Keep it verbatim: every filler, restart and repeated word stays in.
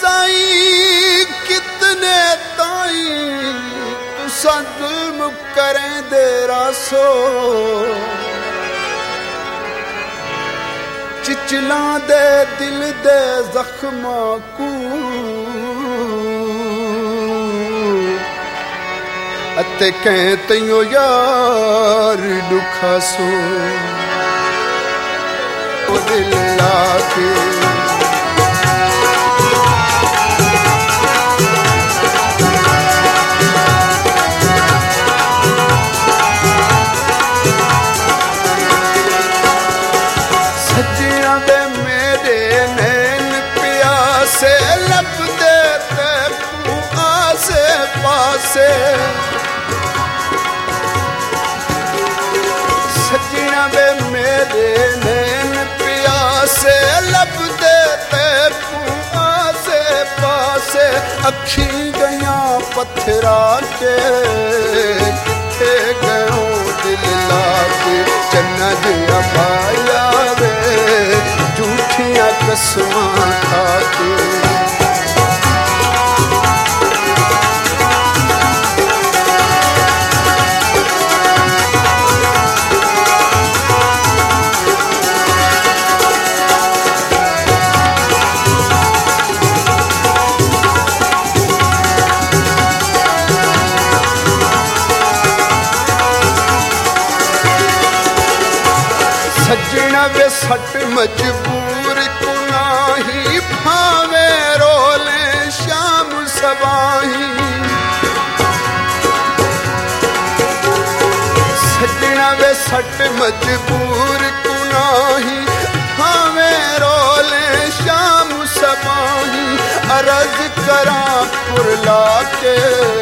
ताई कितने ताई तुसा जुल्म करें दे रासो चिचला दे दिल दे जख्मा को अते कह तैयो यार दुखासो दिल लाके सजिया दे मेरे नैन प्यासे लब दे ते आसे पासे सजिया दे मेरे नैन प्यासे लब दे ते आसे पासे अखी गया पत्थरा के किथे गयो दिल लाके चन्ना जिया पाया वे झूठिया कसमां खाके सजना वे सट मजबूर को नाही भावे रोले शाम सबाही सजना वे सट मजबूर को नाही भावे रोले शाम सबाही अरज करा पुरला के